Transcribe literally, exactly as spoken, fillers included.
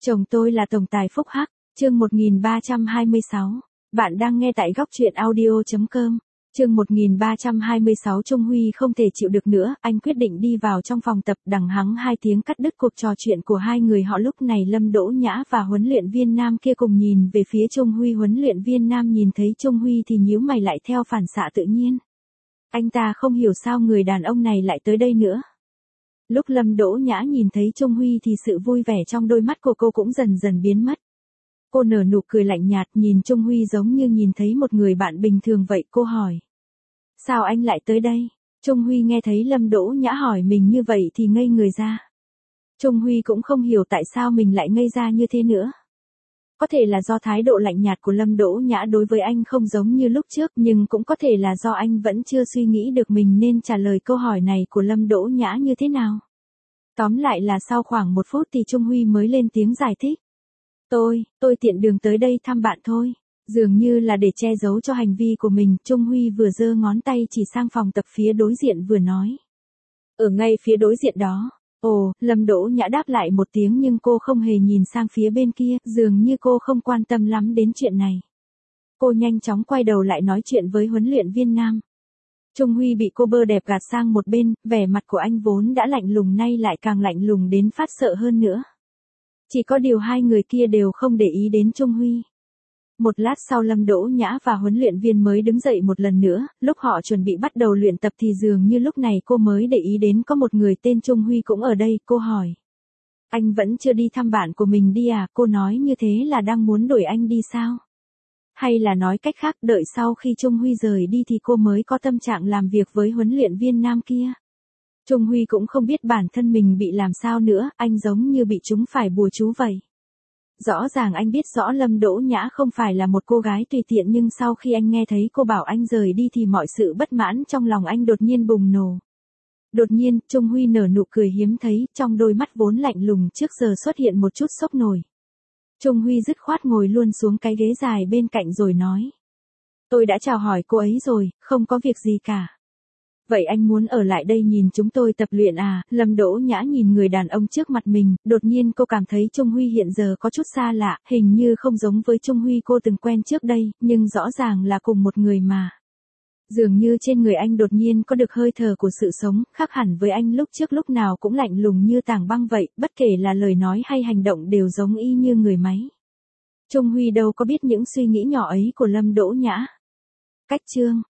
Chồng tôi là tổng tài phúc hắc, chương một nghìn ba trăm hai mươi sáu. Bạn đang nghe tại góc truyện audio chấm com. Chương một nghìn ba trăm hai mươi sáu. Trung Huy không thể chịu được nữa, anh quyết định đi vào trong phòng tập. Đằng hắng hai tiếng cắt đứt cuộc trò chuyện của hai người họ. Lúc này Lâm Đỗ Nhã và huấn luyện viên nam kia cùng nhìn về phía Trung Huy. Huấn luyện viên nam nhìn thấy Trung Huy thì nhíu mày lại theo phản xạ tự nhiên. Anh ta không hiểu sao người đàn ông này lại tới đây nữa. Lúc Lâm Đỗ Nhã nhìn thấy Trung Huy thì sự vui vẻ trong đôi mắt của cô cũng dần dần biến mất. Cô nở nụ cười lạnh nhạt nhìn Trung Huy giống như nhìn thấy một người bạn bình thường vậy. Cô hỏi. Sao anh lại tới đây? Trung Huy nghe thấy Lâm Đỗ Nhã hỏi mình như vậy thì ngây người ra. Trung Huy cũng không hiểu tại sao mình lại ngây ra như thế nữa. Có thể là do thái độ lạnh nhạt của Lâm Đỗ Nhã đối với anh không giống như lúc trước, nhưng cũng có thể là do anh vẫn chưa suy nghĩ được mình nên trả lời câu hỏi này của Lâm Đỗ Nhã như thế nào. Tóm lại là sau khoảng một phút thì Trung Huy mới lên tiếng giải thích. Tôi, tôi tiện đường tới đây thăm bạn thôi. Dường như là để che giấu cho hành vi của mình, Trung Huy vừa giơ ngón tay chỉ sang phòng tập phía đối diện vừa nói. Ở ngay phía đối diện đó. Ồ, Lâm Đỗ Nhã đáp lại một tiếng nhưng cô không hề nhìn sang phía bên kia, dường như cô không quan tâm lắm đến chuyện này. Cô nhanh chóng quay đầu lại nói chuyện với huấn luyện viên nam. Trung Huy bị cô bơ đẹp gạt sang một bên, vẻ mặt của anh vốn đã lạnh lùng nay lại càng lạnh lùng đến phát sợ hơn nữa. Chỉ có điều hai người kia đều không để ý đến Trung Huy. Một lát sau Lâm Đỗ Nhã và huấn luyện viên mới đứng dậy một lần nữa, lúc họ chuẩn bị bắt đầu luyện tập thì dường như lúc này cô mới để ý đến có một người tên Trung Huy cũng ở đây. Cô hỏi. Anh vẫn chưa đi thăm bạn của mình đi à? Cô nói như thế là đang muốn đuổi anh đi sao? Hay là nói cách khác đợi sau khi Trung Huy rời đi thì cô mới có tâm trạng làm việc với huấn luyện viên nam kia? Trung Huy cũng không biết bản thân mình bị làm sao nữa, anh giống như bị trúng phải bùa chú vậy. Rõ ràng anh biết rõ Lâm Đỗ Nhã không phải là một cô gái tùy tiện nhưng sau khi anh nghe thấy cô bảo anh rời đi thì mọi sự bất mãn trong lòng anh đột nhiên bùng nổ. Đột nhiên, Trung Huy nở nụ cười hiếm thấy, trong đôi mắt vốn lạnh lùng trước giờ xuất hiện một chút sốc nổi. Trung Huy dứt khoát ngồi luôn xuống cái ghế dài bên cạnh rồi nói. Tôi đã chào hỏi cô ấy rồi, không có việc gì cả. Vậy anh muốn ở lại đây nhìn chúng tôi tập luyện à? Lâm Đỗ Nhã nhìn người đàn ông trước mặt mình, đột nhiên cô cảm thấy Trung Huy hiện giờ có chút xa lạ, hình như không giống với Trung Huy cô từng quen trước đây, nhưng rõ ràng là cùng một người mà. Dường như trên người anh đột nhiên có được hơi thở của sự sống, khác hẳn với anh lúc trước lúc nào cũng lạnh lùng như tảng băng vậy, bất kể là lời nói hay hành động đều giống y như người máy. Trung Huy đâu có biết những suy nghĩ nhỏ ấy của Lâm Đỗ Nhã. Cách chương